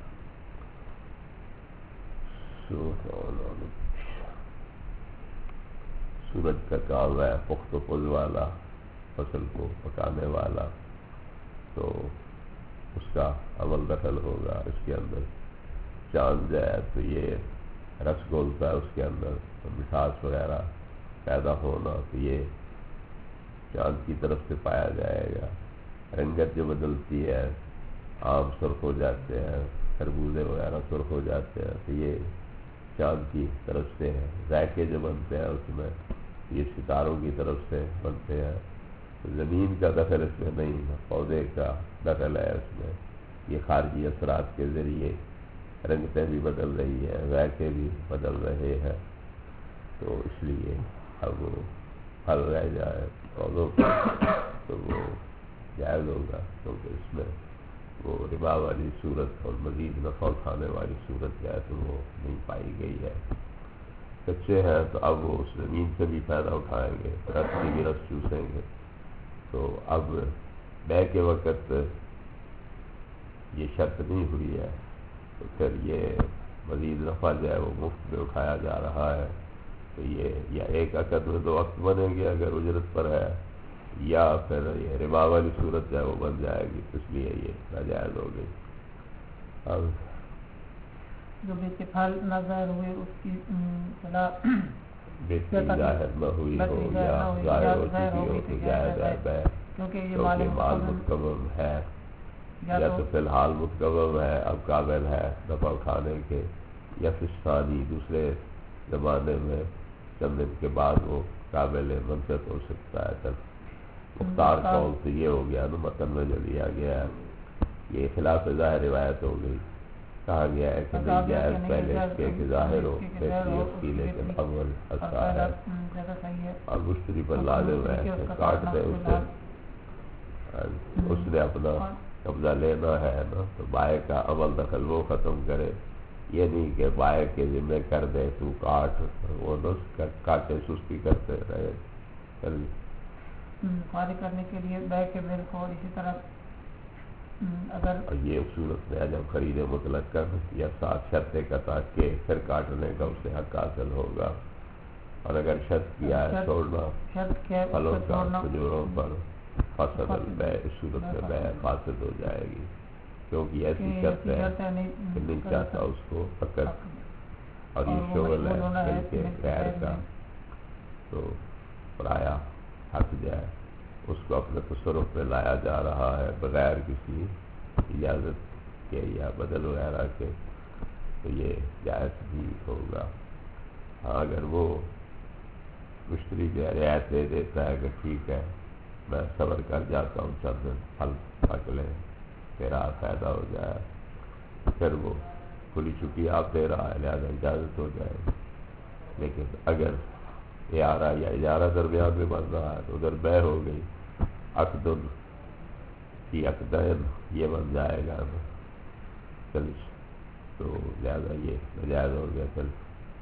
B: سورج کا کام ہے پخت و پز والا، فصل کو پکانے والا، تو اس کا عمل دخل ہوگا اس کے اندر۔ چاند جو ہے تو یہ رس گھولتا ہے اس کے اندر، تو مٹھاس وغیرہ پیدا ہونا تو یہ چاند کی طرف سے پایا جائے گا۔ رنگت جو بدلتی ہے، آم سرخ ہو جاتے ہیں، خربوزے وغیرہ سرخ ہو جاتے ہیں، تو یہ چاند کی طرف سے ہے۔ ذائقے جو بنتے ہیں اس میں یہ ستاروں کی طرف سے بنتے ہیں۔ تو زمین کا دخل اس میں نہیں ہے، پودے کا دخل ہے اس میں۔ یہ خارجی اثرات کے ذریعے رنگتیں بھی بدل رہی ہیں، ذائقے بھی بدل رہے ہیں، تو اس لیے اب وہ پھل رہ جائے پودوں کا تو وہ جائز ہوگا، کیونکہ اس میں وہ ربا والی صورت اور مزید نفع اٹھانے والی صورت جو ہے تو وہ نہیں پائی گئی ہے۔ کچے ہیں تو اب وہ اس زمین سے بھی فائدہ اٹھائیں گے، رس کی بھی رس چوسیں گے، تو اب بے کے وقت یہ شرط نہیں ہوئی ہے، تو پھر یہ مزید نفع جو ہے وہ مفت میں اٹھایا جا رہا ہے۔ تو یہ یا ایک عقد میں دو عقد بنیں گے اگر اجرت پر ہے، یا پھر یہ ربا والی صورت جو ہے وہ بن جائے گی، اس لیے یہ ناجائز ہو گئی۔ اب
A: جو بیچ پھل نہ ظاہر ہوئے اس کی صلاح
B: بیچی ظاہر نہ ہوئی ہو یا ظاہر ہو چکی ہو تو جائز ہے بے،
A: کیونکہ یہ
B: مال متقوم ہے، یا تو فی الحال متقوم ہے، اب قابل ہے نفع اٹھانے کے، یا پھر ثانی دوسرے زمانے میں چند دن کے بعد وہ قابل منفعت ہو سکتا ہے۔ تب مختار قول سے یہ ہو گیا نا متن میں جو دیا گیا ہے، یہ خلاف ظاہر روایت ہو گئی۔ کہا گیا ہے کہ نہیں جائز پہلے اس کے کہ ظاہر ہو بہتری اس کی، لیکن اول اچھا ہے اور مشتری پر لازم ہے کہ کاٹ دے اسے، اس نے اپنا قبضہ لینا ہے نا، تو بائے کا عمل دخل وہ ختم کرے، یہ نہیں کہ بائے کے ذمہ کر دے تو کاٹ، وہ کاٹے سستی کرتے رہے۔
A: فارغ کرنے کے لیے بے کے ملک، اور اسی طرح اگر
B: یہ صورت میں جب خرید مطلق کر یا ساتھ شرط قطع کے پھر کاٹنے کا اس سے حق حاصل ہوگا، اور اگر شرط کیا ہے چھوڑنا پھلوں کا کھجوروں پر فصل بے، اس صورت میں بے فاسد ہو جائے گی، کیونکہ ایسی شرط ہے کہ نہیں چاہتا اس کو پکڑ، اور یہ شغل ہے بلکہ غیر کا، تو پرایا حق جائے اس کو اپنے تصرف میں لایا جا رہا ہے بغیر کسی اجازت کے یا بدل وغیرہ کے، تو یہ جائز بھی ہوگا۔ ہاں اگر وہ مشتری جو رعایت دے دیتا ہے کہ ٹھیک ہے میں صبر کر جاتا ہوں، چند دن پھل پک لیں تیرا فائدہ ہو جائے، پھر وہ کھلی چھٹی آپ دے رہا ہے لہٰذا اجازت ہو جائے گی۔ لیکن اگر اعارہ یا اجارہ درمیان میں بن رہا ہے تو ادھر بے ہو گئی، عقدن کی عقدین یہ بن جائے گا چل، تو لہٰذا یہ ناجائز ہو گیا چل۔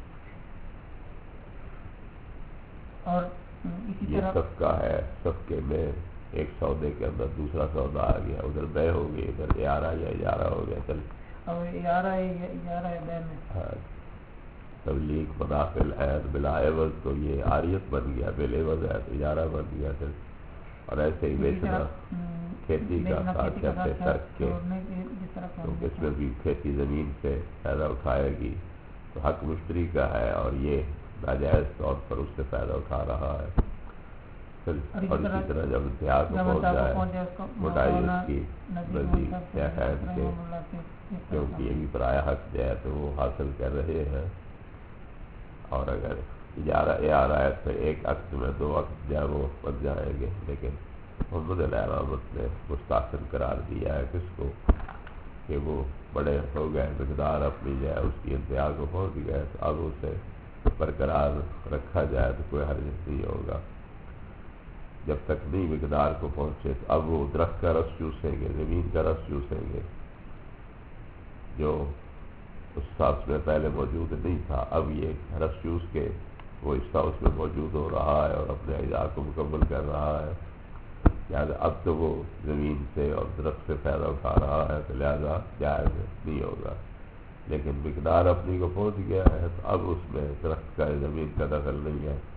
A: اور اسی
B: یہ
A: طرح
B: صفقہ ہے، صفقے میں ایک سودے کے اندر دوسرا سودا آ گیا، ادھر بے ہو گئی، ادھر اعارہ یا اجارہ ہو گیا چل،
A: اور اعارہ ہے بے میں،
B: ہاں تبلیغ منافل عین بلا عوض، تو یہ عاریت بن گیا، بے عوض ہے تو اجارہ بن گیا پھر. اور ایسے ہی بیچنا کھیتی کا ساتھ کرتے ترک کے، کیونکہ اس میں بھی کھیتی زمین سے فائدہ اٹھائے گی تو حق مشتری کا ہے، اور یہ ناجائز طور پر اس سے فائدہ اٹھا رہا ہے. اور اسی طرح جب انتہا کو پہنچ جائے موٹائی اس کی نزدیک کیا خیر کے، کیونکہ یہ بھی پرایا حق جو ہے تو وہ حاصل کر رہے ہیں. اور اگر اجارہ ہے تو ایک عقد میں 2 عقد جو ہے وہ بن جائیں گے، لیکن محمد علیہ رحمت نے مستحسن قرار دیا ہے کس کو کہ وہ بڑے ہو گئے، مقدار اپنی جو ہے اس کی انتہا کو پہنچ گئے تو اب اسے برقرار رکھا جائے تو کوئی حرج نہیں ہوگا. جب تک نہیں مقدار کو پہنچے تو اب وہ درخت کا رس چوسیں گے، زمین کا رس چوسیں گے، جو اس ساس میں پہلے موجود نہیں تھا. اب یہ رس چوس کے وہ حصہ اس میں موجود ہو رہا ہے اور اپنے اجزاء کو مکمل کر رہا ہے. لہٰذا اب تو وہ زمین سے اور درخت سے فائدہ اٹھا رہا ہے تو لہٰذا جائز نہیں ہوگا. لیکن مقدار اپنی کو پہنچ گیا ہے تو اب اس میں درخت کا زمین کا دخل نہیں ہے.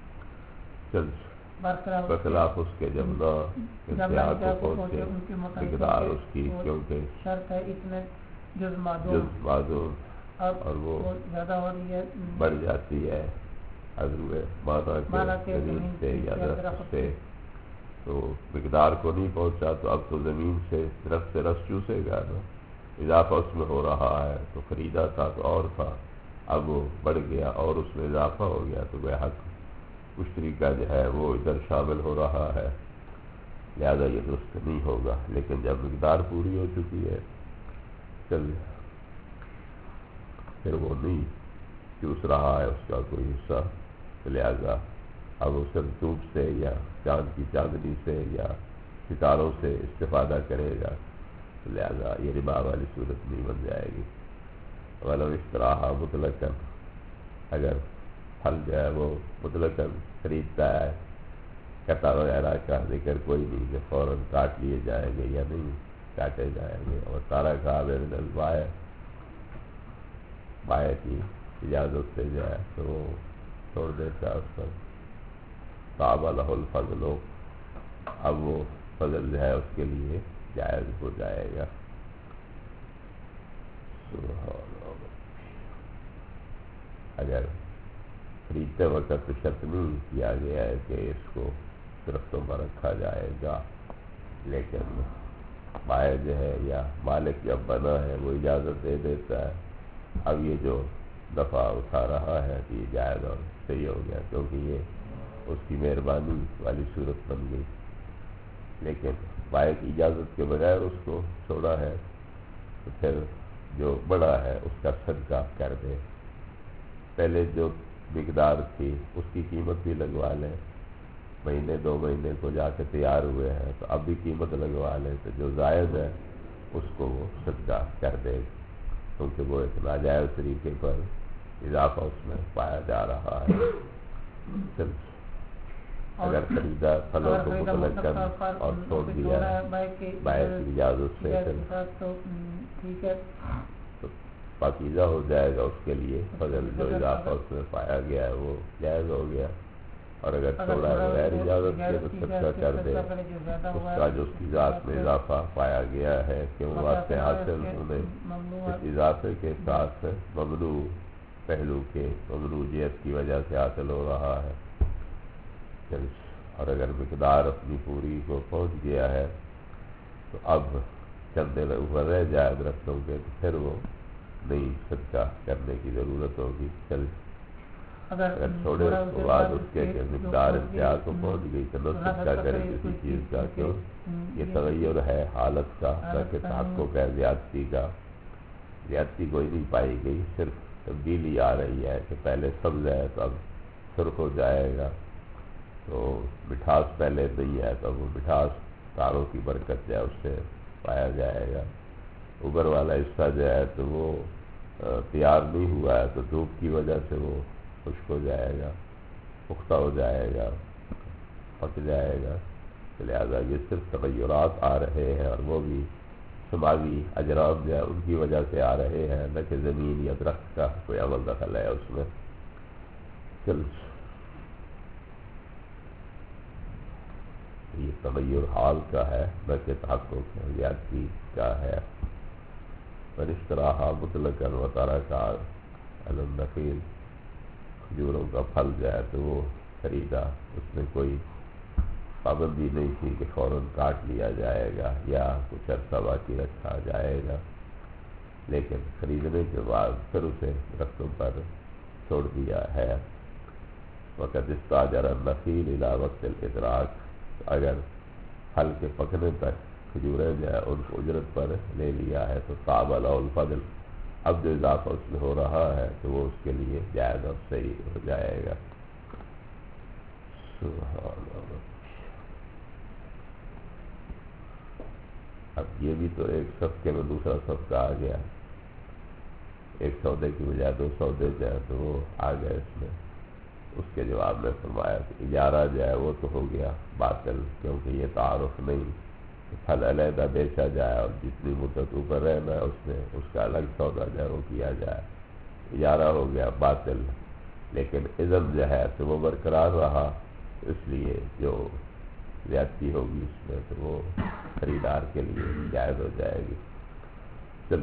B: بخلاف اس کے جب نہ انتہا کو پہنچے مقدار اس کی، کیونکہ
A: شرط ہے اس میں جز
B: معذور اور وہ بڑھ جاتی ہے عضو مانا کے زمین سے یا درخت سے، تو مقدار کو نہیں پہنچا تو اب تو زمین سے درخت سے رس چوسے گا نا. اضافہ اس میں ہو رہا ہے تو خریدا تھا تو اور تھا، اب وہ بڑھ گیا اور اس میں اضافہ ہو گیا تو وہ حق مشتری کا جو ہے وہ ادھر شامل ہو رہا ہے. لہذا یہ درست نہیں ہوگا. لیکن جب مقدار پوری ہو چکی ہے پھر وہ نہیں چوس رہا ہے اس کا کوئی حصہ، لہذا اب وہ سنتوب سے یا چاند کی چاندنی سے یا ستاروں سے استفادہ کرے گا، لہذا یہ ربا والی صورت نہیں بن جائے گی. ولو اشتراها مطلقاً، اگر پھل جو ہے وہ مطلقاً خریدتا ہے، قطع وغیرہ کا ذکر کوئی نہیں کہ فوراً کاٹ لیے جائیں گے یا نہیں کاٹے جائیں گے، اور سارا کہا من البائع، بائع کی اجازت سے جو ہے تو وہ چھوڑ دیتا اس پر. صعب له الفضل، اب وہ فضل جو ہے اس کے لیے جائز ہو جائے گا. اگر خریدتے وقت تو شرط نہیں کیا گیا ہے کہ اس کو درختوں پر رکھا جائے گا، لیکن بائع جو ہے یا مالک جب بنا ہے وہ اجازت دے دیتا ہے. اب یہ جو دفعہ اٹھا رہا ہے تو یہ جائز اور صحیح ہو گیا، کیونکہ یہ اس کی مہربانی والی صورت بن گئی. لیکن بائع کی اجازت کے بغیر اس کو چھوڑا ہے تو پھر جو بڑا ہے اس کا صدقہ کر دے. پہلے جو مقدار تھی اس کی قیمت بھی لگوا لیں، مہینے 2 مہینے کو جا کے تیار ہوئے ہیں تو اب بھی قیمت لگوا لیں، تو جو زائد ہے اس کو وہ صدقہ کر دے، کیونکہ وہ ایک ناجائز طریقے پر اضافہ اس میں پایا جا رہا ہے. اگر خریدا پھلوں کو مطلق کر اور چھوڑ دیا بائع کی اجازت سے تو پاکیزہ ہو جائے گا اس کے لیے. فضل جو اضافہ اس میں پایا گیا ہے وہ جائز ہو گیا، اور اگر چھوڑا بغیر اجازت کے تو صدقہ کر دے. اس کا جو اس کی ذات میں اضافہ پایا گیا ہے کہ وہ واسطے حاصل انہیں اس اضافے کے ساتھ ممنوع پہلو کے ممنوع جہت کی وجہ سے حاصل ہو رہا ہے. اور اگر مقدار اپنی پوری کو پہنچ گیا ہے تو اب چند دن اوپر رہ جائے درختوں کے تو پھر وہ نہیں صدقہ کرنے کی ضرورت ہوگی. اگر چھوڑے اس کے بعد اس کے مقدار انتہا کو پہنچ گئی تو نہ صدقہ کرے کسی چیز کا، کیوں یہ تغیر ہے حالت کا، نہ کہ تحقق ہے زیادتی کا. زیادتی کوئی نہیں پائی گئی، صرف تبدیلی آ رہی ہے کہ پہلے سبز ہے تو اب سرخ ہو جائے گا، تو مٹھاس پہلے نہیں ہے تو وہ مٹھاس تاروں کی برکت جو ہے اس سے پایا جائے گا. اوپر والا حصہ جو ہے تو وہ تیار نہیں ہوا ہے تو دھوپ کی وجہ سے وہ خشک ہو جائے گا، پختہ ہو جائے گا، پک جائے گا. لہٰذا یہ صرف تغیرات آ رہے ہیں، اور وہ بھی سماوی اجرام جو ہے ان کی وجہ سے آ رہے ہیں، نہ کہ زمین یا درخت کا کوئی عمل دخل ہے اس میں. چل یہ تغیر حال کا ہے نہ کہ تحقق زیادتی کا ہے. پر اس طرح مطلق وطارہ کا النخیل کھجوروں کا پھل جو ہے تو وہ خریدا, اس میں کوئی پابندی نہیں تھی کہ فوراً کاٹ لیا جائے گا یا کچھ عرصہ باقی رکھا جائے گا, لیکن خریدنے کے بعد پھر اسے درختوں پر چھوڑ دیا ہے. وقت استاجر النخیل الی وقت الادراک, اگر پھل کے پکنے تک کھجوریں جو ہے ان کو اجرت پر لے لیا ہے تو قابل الفضل, اب جو اضافہ اس میں ہو رہا ہے تو وہ اس کے لیے جائز اور صحیح ہو جائے گا. سبحان اللہ. اب یہ بھی تو ایک صفقے میں دوسرا صفقہ آ گیا, ایک سودے کی بجائے دو سودے جو ہے تو وہ آ گئے اس میں. اس کے جواب میں فرمایا کہ اجارہ جو ہے وہ تو ہو گیا باطل, کیونکہ یہ تعارف نہیں کہ پھل علیحدہ بیچا جائے اور جتنی مدت اوپر رہنا ہے اس میں اس کا الگ سودا جو ہے وہ کیا جائے. اجارہ ہو گیا باطل, لیکن اذن جو ہے تو وہ برقرار رہا, اس لیے جو زیادتی ہوگی اس میں تو وہ خریدار کے لیے جائز ہو جائے گی. چل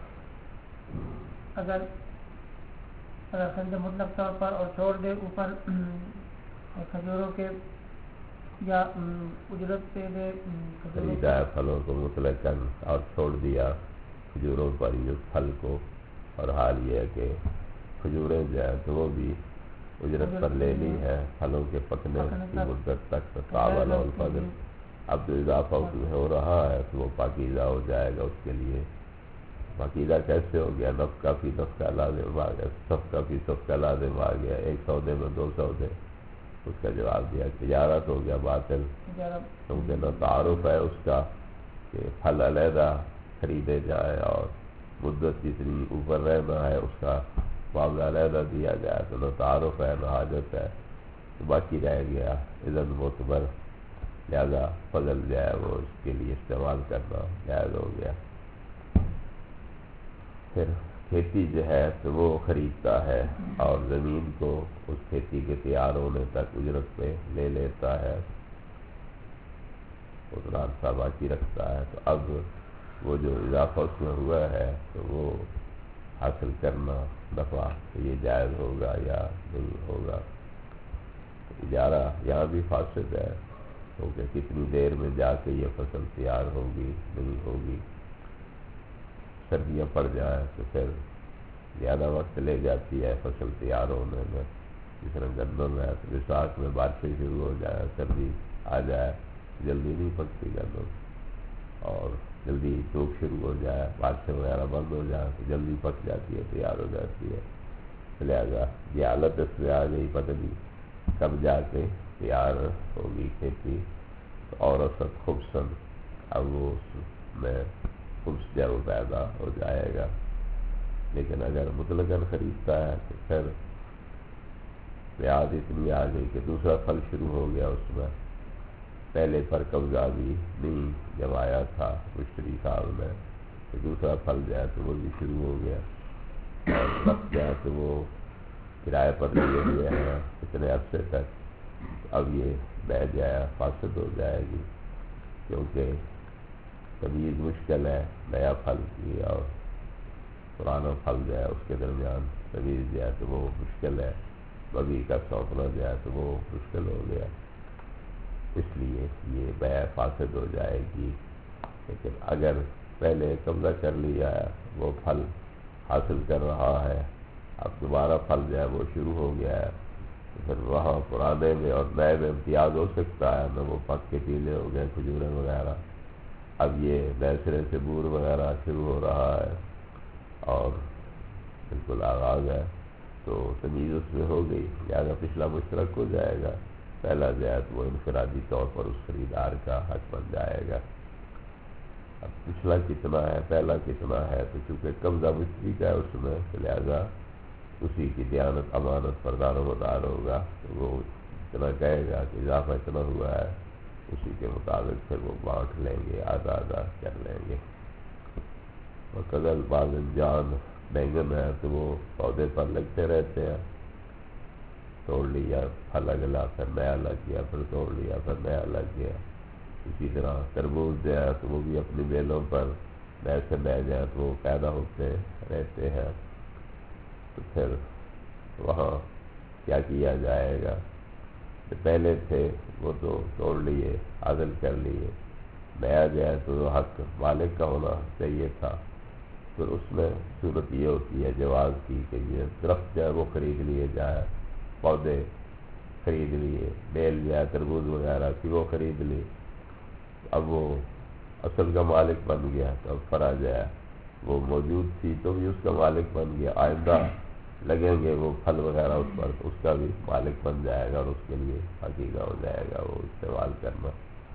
A: اگر خرید مطلق طور پر اور چھوڑ دے اوپر کھجوروں کے یا اجرت پہ دے
B: خریدا ہے پھلوں کو مطلق اور چھوڑ دیا کھجوروں پر یہ پھل کو, اور حال یہ ہے کہ کھجوریں جو ہے تو وہ بھی اجرت پر لے لی ہے پھلوں کے پکنے کی مدت تک. قابل الفضل, اب جو اضافہ اس میں ہو رہا ہے تو وہ پاکیزہ ہو جائے گا اس کے لیے. پاکیزہ کیسے ہو گیا؟ نفقہ فی نفقہ لازم آ گیا, صفقہ فی صفقہ لازم آ گیا, ایک سودے میں دو سودے. اس کا جواب دیا تجارت ہو گیا باطل, کیونکہ نہ تعارف ہے اس کا کہ پھل علیحدہ خریدے جائے اور مدت جتنی اوپر رہنا ہے اس کا معاملہ علیحدہ دیا جائے, تو نہ تعارف ہے نہ حاجت ہے, تو باقی رہ گیا اذن معتبر, لہذا فضل جو ہے وہ اس کے لیے استعمال کرنا جائز ہو گیا. پھر کھیتی جو ہے تو وہ خریدتا ہے اور زمین کو اس کھیتی کے تیار ہونے تک اجرت پہ لے لیتا ہے, اتنا عرصہ باقی رکھتا ہے. تو اب وہ جو اضافہ اس میں ہوا ہے تو وہ حاصل کرنا نفع یہ جائز ہوگا یا نہیں ہوگا. اجارہ یہاں بھی فاسد ہے, کیونکہ کتنی دیر میں جا کے یہ فصل تیار ہوگی نہیں ہوگی. سردیاں پڑ جائیں تو پھر زیادہ وقت لے جاتی ہے فصل تیار ہونے میں. جس طرح گندم ہے تو وساکھ میں بارشیں شروع ہو جائیں, سردی آ جائے جلدی نہیں پکتی گندم, اور جلدی دھوپ شروع ہو جائے بارشیں وغیرہ بند ہو جائیں تو جلدی پک جاتی ہے, تیار ہو جاتی ہے. لہٰذا یہ حالت اس میں آ گئی, پتہ نہیں کب جا کے تیار ہوگی کھیتی. اور اوسط خبصن, اب وہ اس میں خبص جو پیدا ہو جائے گا. لیکن اگر مطلقاً خریدتا ہے تو پھر پیاز اتنی آ گئی کہ دوسرا پھل شروع ہو گیا اس میں, پہلے پر قبضہ بھی نہیں جب آیا تھا مشتری صاحب نے, تو دوسرا پھل جو ہے تو وہ بھی شروع ہو گیا, اور وقت جو ہے تو وہ کرائے پر لیے ہوئے ہیں اتنے عرصے تک. اب یہ بہ جائے فاسد ہو جائے گی, کیونکہ تمیز مشکل ہے نیا پھل کی اور پرانا پھل جو ہے اس کے درمیان تمیز جو ہے تو وہ مشکل ہے. بغی کا سونپنا جو ہے تو وہ مشکل ہو گیا, اس لیے یہ بیع فاسد ہو جائے گی. لیکن اگر پہلے قبضہ کر لیا ہے, وہ پھل حاصل کر رہا ہے, اب دوبارہ پھل جو ہے وہ شروع ہو گیا ہے, تو پھر وہاں پرانے میں اور نئے میں امتیاز ہو سکتا ہے. نہ وہ پک کے پیلے ہو گئے کھجوریں وغیرہ, اب یہ نئے سرے سے بور وغیرہ شروع ہو رہا ہے اور بالکل آغاز ہے, تو تمیز اس میں ہو گئی, لہٰذا پچھلا مشترک ہو جائے گا. پہلا زیاد وہ انفرادی طور پر اس خریدار کا حق بن جائے گا. اب پچھلا کتنا ہے پہلا کتنا ہے, تو چونکہ قبضہ مشتری کا ہے اس میں, لہٰذا اسی کی دیانت امانت پر دار و مدار ہوگا. تو وہ اتنا کہے گا کہ اضافہ اتنا ہوا ہے, اسی کے مطابق پھر وہ بانٹ لیں گے, آدھا آدھا کر لیں گے. اور قدل باذن جان بینگن ہے تو وہ پودے پر لگتے رہتے ہیں, توڑ لیا، پھل اگلا، پھر نیا لگ گیا، پھر توڑ لیا، پھر نیا لگ گیا. اسی طرح تربوز جو ہے تو وہ بھی اپنی بیلوں پر نئے سے نئے جو ہے تو وہ پیدا ہوتے رہتے ہیں. تو پھر وہاں کیا کیا جائے گا؟ جو پہلے تھے وہ تو توڑ لیے، عدل کر لیے. نیا جو ہے تو حق مالک کا ہونا چاہیے تھا. پھر اس میں صورت یہ ہوتی ہے جواز کی کہ یہ درخت جو ہے وہ خرید لیے جائے، پودے خرید لیے، بیل جو ہے تربوز وغیرہ کی وہ خرید لی. اب وہ اصل کا مالک بن گیا تو اب فرع جو ہے وہ موجود تھی تو بھی اس کا مالک بن گیا. آئندہ لگیں گے وہ پھل وغیرہ اس پر، اس کا بھی مالک بن جائے گا اور اس کے لیے حقیقہ ہو جائے گا وہ استعمال کرنا.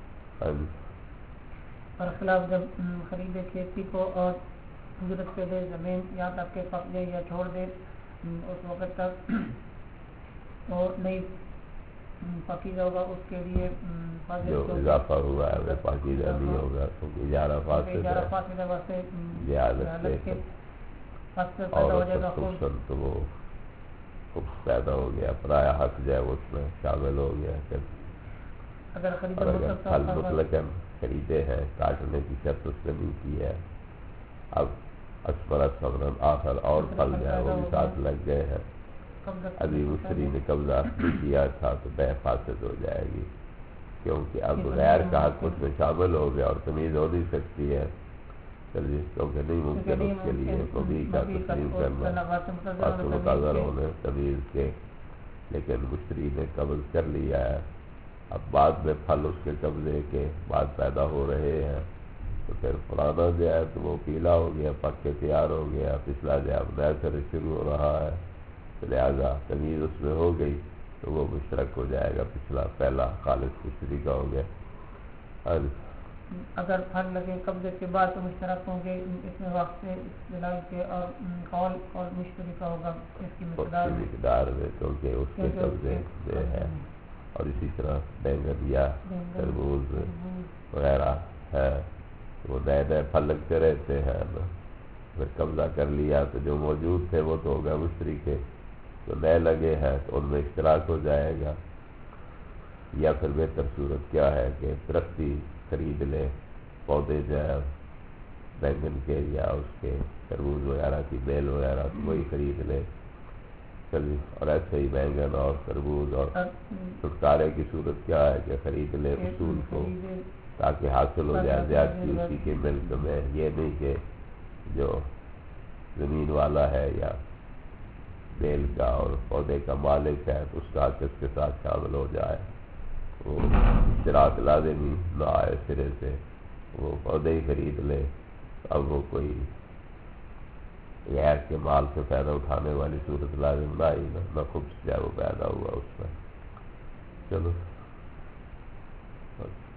A: برخلاف جب خریدے کھیتی کو اور اجرت پہ دے زمین یہاں تک کہ پک جائے یا چھوڑ دے اس وقت تک اور نہیں پاکیزہ ہوگا اس کے لیے
B: جو اضافہ ہوا ہے وہ پاکیزہ نہیں ہوگا کیونکہ اجارہ فاسد ہے. جہالت کے اور خصوصاً تو وہ خبز پیدا ہو گیا، پرایا حق جو ہے وہ اس میں شامل ہو گیا.
A: اگر
B: پھل مطلقاً خریدے ہیں، کاٹنے کی شرط اس نے نہیں کی ہے. اب اسفر صبرن آخر اور پھل جو ہے وہ بھی ساتھ لگ گئے ہیں. ابھی مشتری نے قبضہ نہیں کیا تھا تو بیع فاسد ہو جائے گی کیونکہ اب غیر کا حق اس میں شامل ہو گیا اور تمیز ہو نہیں سکتی ہے. چلیے کیونکہ نہیں ممکن اس کے لیے مبیع کا تسلیم کرنا فاصل قدر ہونے تمیز کے، لیکن مشتری نے قبض کر لیا ہے. اب بعد میں پھل اس کے قبضے کے بعد پیدا ہو رہے ہیں تو پھر پرانا جو ہے تو وہ پیلا ہو گیا، پک کے تیار ہو گیا، پچھلا جو ہے اب نئے سرے شروع ہو رہا ہے. لہٰذا تمیز اس میں ہو گئی تو وہ مشترک ہو جائے گا، پچھلا پہلا خالص مشتری کا ہو گیا.
A: اگر پھل لگے قبضے کے بعد تو مشترک ہوں گے اس میں وقت سے دلائی کے اور قول اور مشتری کا ہوگا اس کی
B: مقدار میں کیونکہ اس کے قبضے میں ہے. اور اسی طرح بینگن یا تربوز وغیرہ ہے وہ نئے نئے پھل لگتے رہتے ہیں. پھر قبضہ کر لیا تو جو موجود تھے وہ تو ہو گئے مشتری کے، جو نئے لگے ہیں تو ان میں اشتراک ہو جائے گا. یا پھر بہتر صورت کیا ہے کہ درختی خرید لے، پودے جو ہے بینگن کے یا اس کے تربوز وغیرہ کی بیل وغیرہ وہی خرید لے. چلیے اور ایسے ہی بینگن اور تربوز اور چھٹکارے کی صورت کیا ہے کہ خرید لے اصول کو تاکہ حاصل ہو جائے زیادتی اسی کے ملک میں. یہ نہیں کہ جو زمین والا ہے یا بیل کا اور پودے کا مالک ہے تو اس کا حق اس کے ساتھ شامل ہو جائے، وہ اشتراک لازمی نہ آئے سرے سے، وہ پودے ہی خرید لے. اب وہ کوئی غیر کے مال سے فائدہ اٹھانے والی صورت لازم نہ آئی، نہ خود جو ہے وہ پیدا ہوا اس میں. چلو